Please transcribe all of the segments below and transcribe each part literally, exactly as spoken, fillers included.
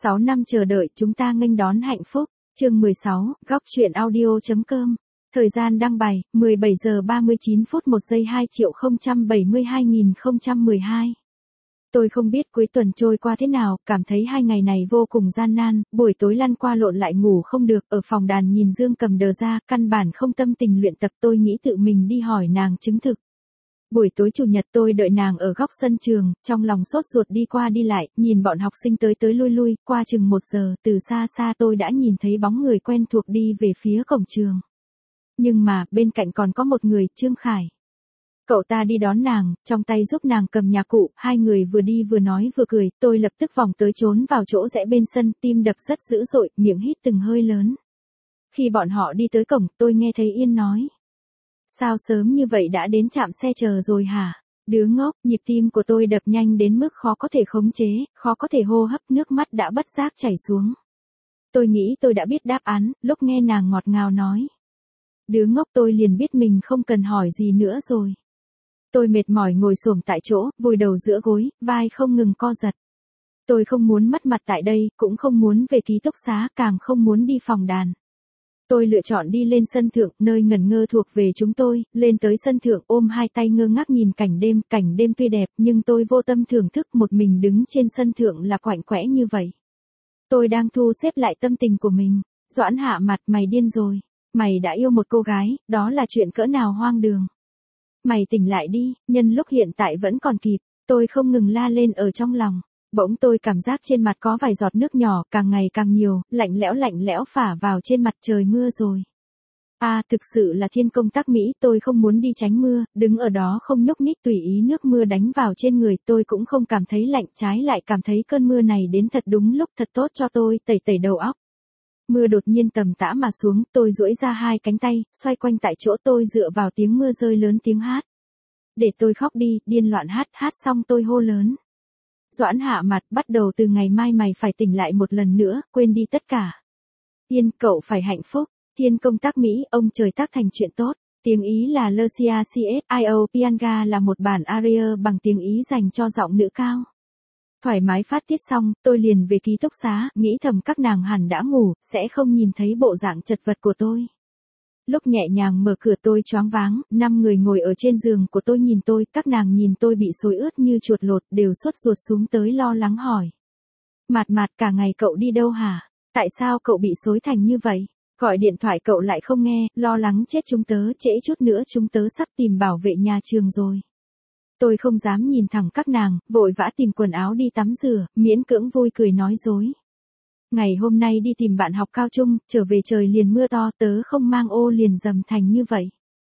sáu năm chờ đợi chúng ta nghênh đón hạnh phúc. Chương mười sáu, góc truyện audio.com. Thời gian đăng bài, mười bảy giờ ba mươi chín phút một giây hai triệu không trăm bảy mươi hai nghìn không trăm mười hai. Tôi không biết cuối tuần trôi qua thế nào, cảm thấy hai ngày này vô cùng gian nan, buổi tối lăn qua lộn lại ngủ không được, ở phòng đàn nhìn Dương Cầm đờ ra, căn bản không tâm tình luyện tập, tôi nghĩ tự mình đi hỏi nàng chứng thực. Buổi tối chủ nhật tôi đợi nàng ở góc sân trường, trong lòng sốt ruột đi qua đi lại, nhìn bọn học sinh tới tới lui lui, qua chừng một giờ, từ xa xa tôi đã nhìn thấy bóng người quen thuộc đi về phía cổng trường. Nhưng mà, bên cạnh còn có một người, Trương Khải. Cậu ta đi đón nàng, trong tay giúp nàng cầm nhạc cụ, hai người vừa đi vừa nói vừa cười, tôi lập tức vòng tới trốn vào chỗ rẽ bên sân, tim đập rất dữ dội, miệng hít từng hơi lớn. Khi bọn họ đi tới cổng, tôi nghe thấy Yên nói. Sao sớm như vậy đã đến trạm xe chờ rồi hả? Đứa ngốc, nhịp tim của tôi đập nhanh đến mức khó có thể khống chế, khó có thể hô hấp, nước mắt đã bất giác chảy xuống. Tôi nghĩ tôi đã biết đáp án, lúc nghe nàng ngọt ngào nói. Đứa ngốc, tôi liền biết mình không cần hỏi gì nữa rồi. Tôi mệt mỏi ngồi xổm tại chỗ, vùi đầu giữa gối, vai không ngừng co giật. Tôi không muốn mất mặt tại đây, cũng không muốn về ký túc xá, càng không muốn đi phòng đàn. Tôi lựa chọn đi lên sân thượng, nơi ngẩn ngơ thuộc về chúng tôi, lên tới sân thượng ôm hai tay ngơ ngác nhìn cảnh đêm, cảnh đêm tuy đẹp nhưng tôi vô tâm thưởng thức, một mình đứng trên sân thượng là quạnh quẽ như vậy. Tôi đang thu xếp lại tâm tình của mình. Doãn Hạ mặt, mày điên rồi. Mày đã yêu một cô gái, đó là chuyện cỡ nào hoang đường. Mày tỉnh lại đi, nhân lúc hiện tại vẫn còn kịp. Tôi không ngừng la lên ở trong lòng. Bỗng tôi cảm giác trên mặt có vài giọt nước nhỏ, càng ngày càng nhiều, lạnh lẽo lạnh lẽo phả vào trên mặt, trời mưa rồi. À, thực sự là thiên công tác mỹ, tôi không muốn đi tránh mưa, đứng ở đó không nhúc nhích tùy ý nước mưa đánh vào trên người, tôi cũng không cảm thấy lạnh, trái lại cảm thấy cơn mưa này đến thật đúng lúc, thật tốt cho tôi, tẩy tẩy đầu óc. Mưa đột nhiên tầm tã mà xuống, tôi duỗi ra hai cánh tay, xoay quanh tại chỗ, tôi dựa vào tiếng mưa rơi lớn tiếng hát. Để tôi khóc đi, điên loạn hát, hát xong tôi hô lớn. Doãn Hạ mặt, bắt đầu từ ngày mai mày phải tỉnh lại một lần nữa, quên đi tất cả. Tiên, cậu phải hạnh phúc. Thiên công tác Mỹ, ông trời tác thành chuyện tốt. Tiếng Ý là Lucia C S I O Pianga là một bản aria bằng tiếng Ý dành cho giọng nữ cao. Thoải mái phát tiết xong, tôi liền về ký túc xá, nghĩ thầm các nàng hẳn đã ngủ, sẽ không nhìn thấy bộ dạng chật vật của tôi. Lúc nhẹ nhàng mở cửa tôi choáng váng, năm người ngồi ở trên giường của tôi nhìn tôi, các nàng nhìn tôi bị xối ướt như chuột lột, đều sốt ruột xuống tới lo lắng hỏi. Mạt Mạt, cả ngày cậu đi đâu hả? Tại sao cậu bị xối thành như vậy? Gọi điện thoại cậu lại không nghe, lo lắng chết chúng tớ, trễ chút nữa chúng tớ sắp tìm bảo vệ nhà trường rồi. Tôi không dám nhìn thẳng các nàng, vội vã tìm quần áo đi tắm rửa, miễn cưỡng vui cười nói dối. Ngày hôm nay đi tìm bạn học cao trung, trở về trời liền mưa to, tớ không mang ô liền dầm thành như vậy.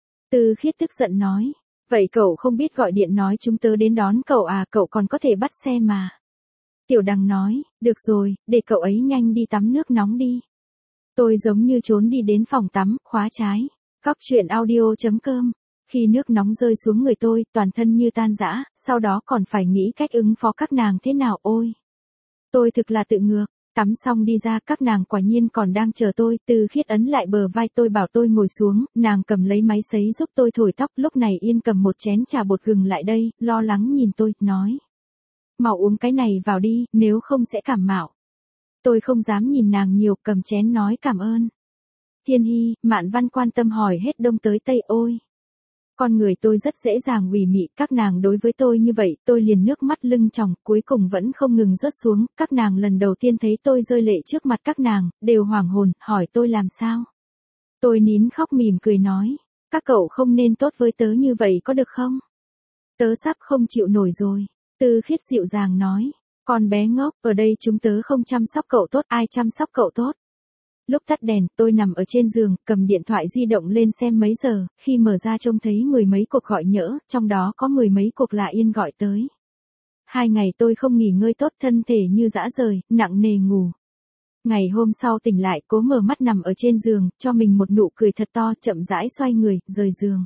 Từ Khiết tức giận nói, vậy cậu không biết gọi điện nói chúng tớ đến đón cậu à, cậu còn có thể bắt xe mà. Tiểu Đằng nói, được rồi, để cậu ấy nhanh đi tắm nước nóng đi. Tôi giống như trốn đi đến phòng tắm, khóa trái. Góc truyện audio.com. Khi nước nóng rơi xuống người tôi, toàn thân như tan rã, sau đó còn phải nghĩ cách ứng phó các nàng thế nào, ôi. Tôi thực là tự ngược. Tắm xong đi ra, các nàng quả nhiên còn đang chờ tôi, Từ Khiết ấn lại bờ vai tôi bảo tôi ngồi xuống, nàng cầm lấy máy sấy giúp tôi thổi tóc, lúc này Yên cầm một chén trà bột gừng lại đây, lo lắng nhìn tôi, nói. Mau uống cái này vào đi, nếu không sẽ cảm mạo. Tôi không dám nhìn nàng nhiều, cầm chén nói cảm ơn. Thiên Hy, Mạn Văn quan tâm hỏi hết đông tới tây, ôi. Con người tôi rất dễ dàng ủy mị, các nàng đối với tôi như vậy, tôi liền nước mắt lưng tròng, cuối cùng vẫn không ngừng rớt xuống, các nàng lần đầu tiên thấy tôi rơi lệ trước mặt các nàng, đều hoảng hồn, hỏi tôi làm sao. Tôi nín khóc mỉm cười nói, các cậu không nên tốt với tớ như vậy có được không? Tớ sắp không chịu nổi rồi. Từ Khiết dịu dàng nói, con bé ngốc, ở đây chúng tớ không chăm sóc cậu tốt, ai chăm sóc cậu tốt. Lúc tắt đèn, tôi nằm ở trên giường, cầm điện thoại di động lên xem mấy giờ, khi mở ra trông thấy mười mấy cuộc gọi nhỡ, trong đó có mười mấy cuộc là Yên gọi tới. Hai ngày tôi không nghỉ ngơi tốt, thân thể như dã rời, nặng nề ngủ. Ngày hôm sau tỉnh lại, cố mở mắt nằm ở trên giường, cho mình một nụ cười thật to, chậm rãi xoay người, rời giường.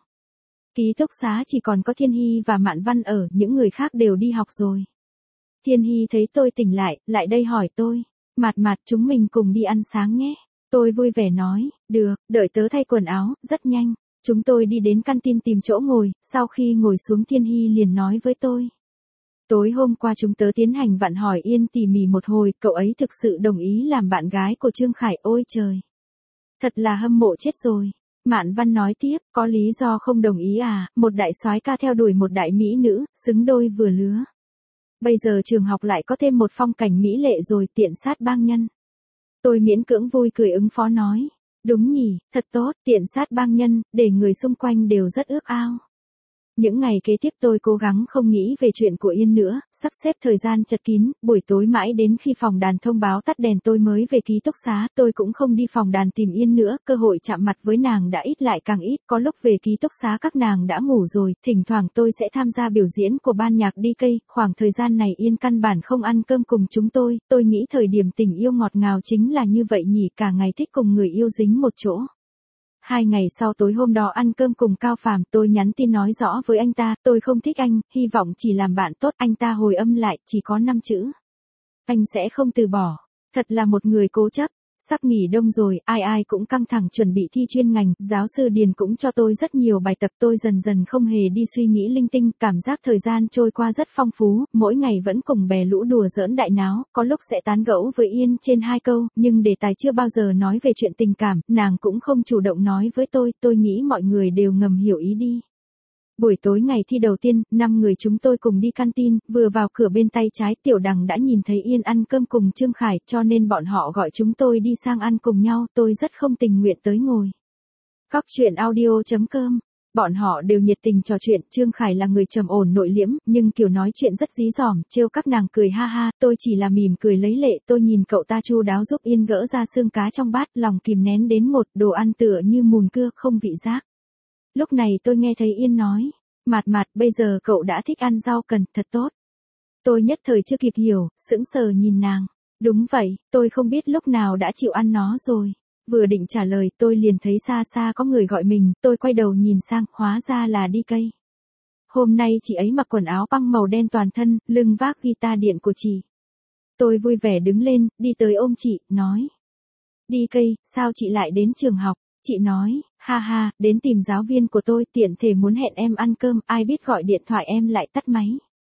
Ký túc xá chỉ còn có Thiên Hy và Mạn Văn ở, những người khác đều đi học rồi. Thiên Hy thấy tôi tỉnh lại, lại đây hỏi tôi, Mạt Mạt chúng mình cùng đi ăn sáng nhé. Tôi vui vẻ nói, được, đợi tớ thay quần áo, rất nhanh. Chúng tôi đi đến căn tin tìm chỗ ngồi, sau khi ngồi xuống Thiên Hy liền nói với tôi. Tối hôm qua chúng tớ tiến hành vặn hỏi Yên tỉ mỉ một hồi, cậu ấy thực sự đồng ý làm bạn gái của Trương Khải, ôi trời. Thật là hâm mộ chết rồi. Mạn Văn nói tiếp, có lý do không đồng ý à, một đại soái ca theo đuổi một đại mỹ nữ, xứng đôi vừa lứa. Bây giờ trường học lại có thêm một phong cảnh mỹ lệ rồi, tiện sát bang nhân. Tôi miễn cưỡng vui cười ứng phó nói. Đúng nhỉ, thật tốt, tiện sát bang nhân, để người xung quanh đều rất ước ao. Những ngày kế tiếp tôi cố gắng không nghĩ về chuyện của Yên nữa, sắp xếp thời gian chật kín, buổi tối mãi đến khi phòng đàn thông báo tắt đèn tôi mới về ký túc xá, tôi cũng không đi phòng đàn tìm Yên nữa, cơ hội chạm mặt với nàng đã ít lại càng ít, có lúc về ký túc xá các nàng đã ngủ rồi, thỉnh thoảng tôi sẽ tham gia biểu diễn của ban nhạc đi cây, khoảng thời gian này Yên căn bản không ăn cơm cùng chúng tôi, tôi nghĩ thời điểm tình yêu ngọt ngào chính là như vậy nhỉ, cả ngày thích cùng người yêu dính một chỗ. Hai ngày sau tối hôm đó ăn cơm cùng Cao Phàm, tôi nhắn tin nói rõ với anh ta, tôi không thích anh, hy vọng chỉ làm bạn tốt, anh ta hồi âm lại, chỉ có năm chữ. Anh sẽ không từ bỏ, thật là một người cố chấp. Sắp nghỉ đông rồi, ai ai cũng căng thẳng chuẩn bị thi chuyên ngành, giáo sư Điền cũng cho tôi rất nhiều bài tập, tôi dần dần không hề đi suy nghĩ linh tinh, cảm giác thời gian trôi qua rất phong phú, mỗi ngày vẫn cùng bè lũ đùa giỡn đại náo, có lúc sẽ tán gẫu với Yên trên hai câu, nhưng đề tài chưa bao giờ nói về chuyện tình cảm, nàng cũng không chủ động nói với tôi, tôi nghĩ mọi người đều ngầm hiểu ý đi. Buổi tối ngày thi đầu tiên, năm người chúng tôi cùng đi canteen, vừa vào cửa bên tay trái Tiểu Đằng đã nhìn thấy Yên ăn cơm cùng Trương Khải, cho nên bọn họ gọi chúng tôi đi sang ăn cùng nhau, tôi rất không tình nguyện tới ngồi. Góc truyện audio chấm com. Bọn họ đều nhiệt tình trò chuyện, Trương Khải là người trầm ổn nội liễm, nhưng kiểu nói chuyện rất dí dỏm, trêu các nàng cười ha ha, tôi chỉ là mỉm cười lấy lệ, tôi nhìn cậu ta chu đáo giúp Yên gỡ ra xương cá trong bát, lòng kìm nén đến ngột, đồ ăn tựa như mùn cưa, không vị giác. Lúc này tôi nghe thấy Yên nói, Mạt Mạt, bây giờ cậu đã thích ăn rau cần, thật tốt. Tôi nhất thời chưa kịp hiểu, sững sờ nhìn nàng. Đúng vậy, tôi không biết lúc nào đã chịu ăn nó rồi. Vừa định trả lời tôi liền thấy xa xa có người gọi mình, tôi quay đầu nhìn sang, hóa ra là đi cây. Hôm nay chị ấy mặc quần áo băng màu đen toàn thân, lưng vác guitar điện của chị. Tôi vui vẻ đứng lên, đi tới ôm chị, nói. Đi cây, sao chị lại đến trường học? Chị nói, ha ha, đến tìm giáo viên của tôi, tiện thể muốn hẹn em ăn cơm, ai biết gọi điện thoại em lại tắt máy.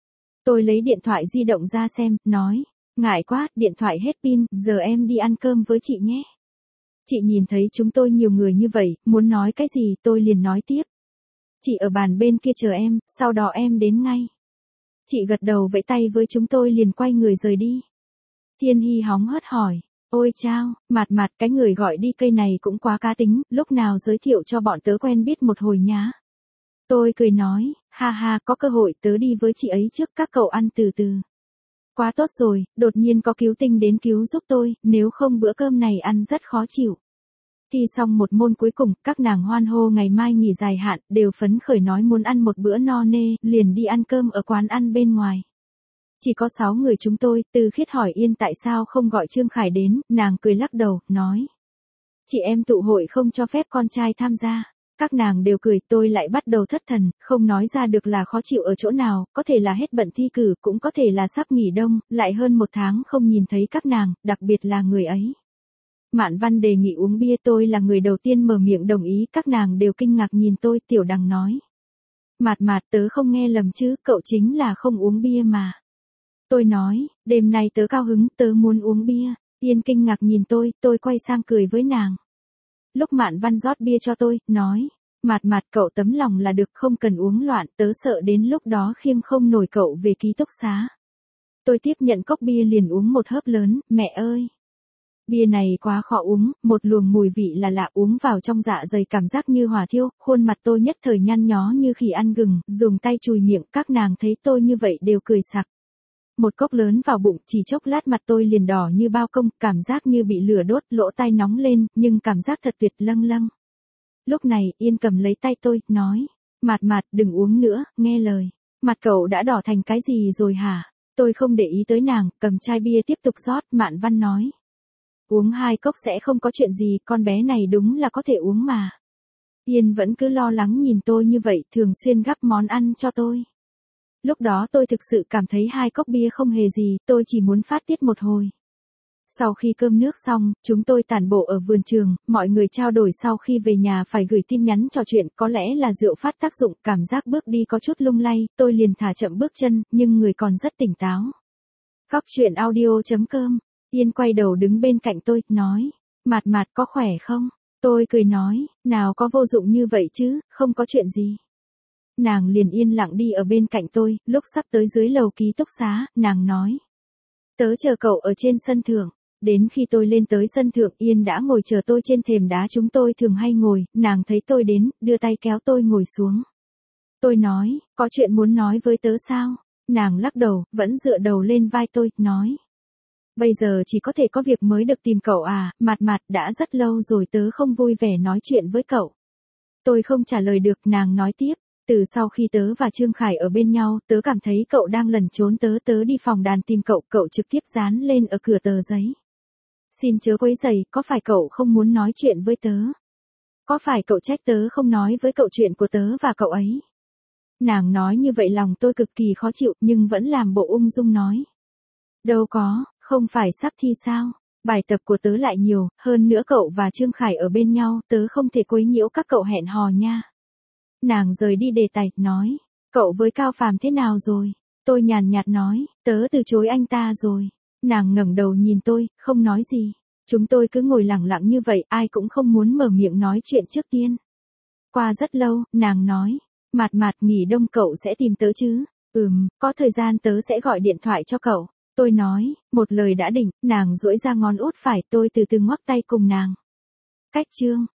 Tôi lấy điện thoại di động ra xem, nói, ngại quá, điện thoại hết pin, giờ em đi ăn cơm với chị nhé. Chị nhìn thấy chúng tôi nhiều người như vậy, muốn nói cái gì tôi liền nói tiếp. Chị ở bàn bên kia chờ em, sau đó em đến ngay. Chị gật đầu vẫy tay với chúng tôi liền quay người rời đi. Thiên Hy hóng hớt hỏi. Ôi chao, Mạt Mạt, cái người gọi đi cây này cũng quá cá tính, lúc nào giới thiệu cho bọn tớ quen biết một hồi nhá. Tôi cười nói, ha ha, có cơ hội tớ đi với chị ấy trước, các cậu ăn từ từ. Quá tốt rồi, đột nhiên có cứu tinh đến cứu giúp tôi, nếu không bữa cơm này ăn rất khó chịu. Thi xong một môn cuối cùng, các nàng hoan hô ngày mai nghỉ dài hạn, đều phấn khởi nói muốn ăn một bữa no nê, liền đi ăn cơm ở quán ăn bên ngoài. Chỉ có sáu người chúng tôi, Từ Khiết hỏi Yên tại sao không gọi Trương Khải đến, nàng cười lắc đầu, nói. Chị em tụ hội không cho phép con trai tham gia. Các nàng đều cười, tôi lại bắt đầu thất thần, không nói ra được là khó chịu ở chỗ nào, có thể là hết bận thi cử, cũng có thể là sắp nghỉ đông, lại hơn một tháng không nhìn thấy các nàng, đặc biệt là người ấy. Mạn Văn đề nghị uống bia, tôi là người đầu tiên mở miệng đồng ý, các nàng đều kinh ngạc nhìn tôi, Tiểu Đằng nói. Mạt Mạt, tớ không nghe lầm chứ, cậu chính là không uống bia mà. Tôi nói, đêm nay tớ cao hứng, tớ muốn uống bia. Yên kinh ngạc nhìn tôi, tôi quay sang cười với nàng. Lúc Mạn Văn rót bia cho tôi, nói, Mạt Mạt, cậu tấm lòng là được, không cần uống loạn, tớ sợ đến lúc đó khiêng không nổi cậu về ký túc xá. Tôi tiếp nhận cốc bia liền uống một hớp lớn, mẹ ơi. Bia này quá khó uống, một luồng mùi vị là lạ uống vào trong dạ dày cảm giác như hỏa thiêu, khuôn mặt tôi nhất thời nhăn nhó như khỉ ăn gừng, dùng tay chùi miệng, các nàng thấy tôi như vậy đều cười sặc. Một cốc lớn vào bụng, chỉ chốc lát mặt tôi liền đỏ như bao công, cảm giác như bị lửa đốt, lỗ tai nóng lên, nhưng cảm giác thật tuyệt, lâng lâng. Lúc này, Yên cầm lấy tay tôi, nói, Mạt Mạt, đừng uống nữa, nghe lời. Mặt cậu đã đỏ thành cái gì rồi hả? Tôi không để ý tới nàng, cầm chai bia tiếp tục rót, Mạn Văn nói. Uống hai cốc sẽ không có chuyện gì, con bé này đúng là có thể uống mà. Yên vẫn cứ lo lắng nhìn tôi như vậy, thường xuyên gắp món ăn cho tôi. Lúc đó tôi thực sự cảm thấy hai cốc bia không hề gì, tôi chỉ muốn phát tiết một hồi. Sau khi cơm nước xong, chúng tôi tản bộ ở vườn trường, mọi người trao đổi sau khi về nhà phải gửi tin nhắn trò chuyện, có lẽ là rượu phát tác dụng, cảm giác bước đi có chút lung lay, tôi liền thả chậm bước chân, nhưng người còn rất tỉnh táo. Góc chuyện audio chấm com, Yên quay đầu đứng bên cạnh tôi, nói, Mạt Mạt có khỏe không? Tôi cười nói, nào có vô dụng như vậy chứ, không có chuyện gì. Nàng liền yên lặng đi ở bên cạnh tôi, lúc sắp tới dưới lầu ký túc xá, nàng nói. Tớ chờ cậu ở trên sân thượng. Đến khi tôi lên tới sân thượng, Yên đã ngồi chờ tôi trên thềm đá chúng tôi thường hay ngồi, nàng thấy tôi đến, đưa tay kéo tôi ngồi xuống. Tôi nói, có chuyện muốn nói với tớ sao? Nàng lắc đầu, vẫn dựa đầu lên vai tôi, nói. Bây giờ chỉ có thể có việc mới được tìm cậu à, Mạt Mạt, đã rất lâu rồi tớ không vui vẻ nói chuyện với cậu. Tôi không trả lời được, nàng nói tiếp. Từ sau khi tớ và Trương Khải ở bên nhau, tớ cảm thấy cậu đang lẩn trốn tớ tớ đi phòng đàn tìm cậu, cậu trực tiếp dán lên ở cửa tờ giấy. Xin chớ quấy rầy, có phải cậu không muốn nói chuyện với tớ? Có phải cậu trách tớ không nói với cậu chuyện của tớ và cậu ấy? Nàng nói như vậy lòng tôi cực kỳ khó chịu, nhưng vẫn làm bộ ung dung nói. Đâu có, không phải sắp thi sao? Bài tập của tớ lại nhiều, hơn nữa cậu và Trương Khải ở bên nhau, tớ không thể quấy nhiễu các cậu hẹn hò nha. Nàng rời đi đề tài, nói, cậu với Cao Phàm thế nào rồi? Tôi nhàn nhạt nói, tớ từ chối anh ta rồi. Nàng ngẩng đầu nhìn tôi, không nói gì. Chúng tôi cứ ngồi lặng lặng như vậy, ai cũng không muốn mở miệng nói chuyện trước tiên. Qua rất lâu, nàng nói, Mạt Mạt, nghỉ đông cậu sẽ tìm tớ chứ? Ừm, có thời gian tớ sẽ gọi điện thoại cho cậu. Tôi nói, một lời đã định, nàng duỗi ra ngón út phải, tôi từ từ ngoắc tay cùng nàng. Cách chương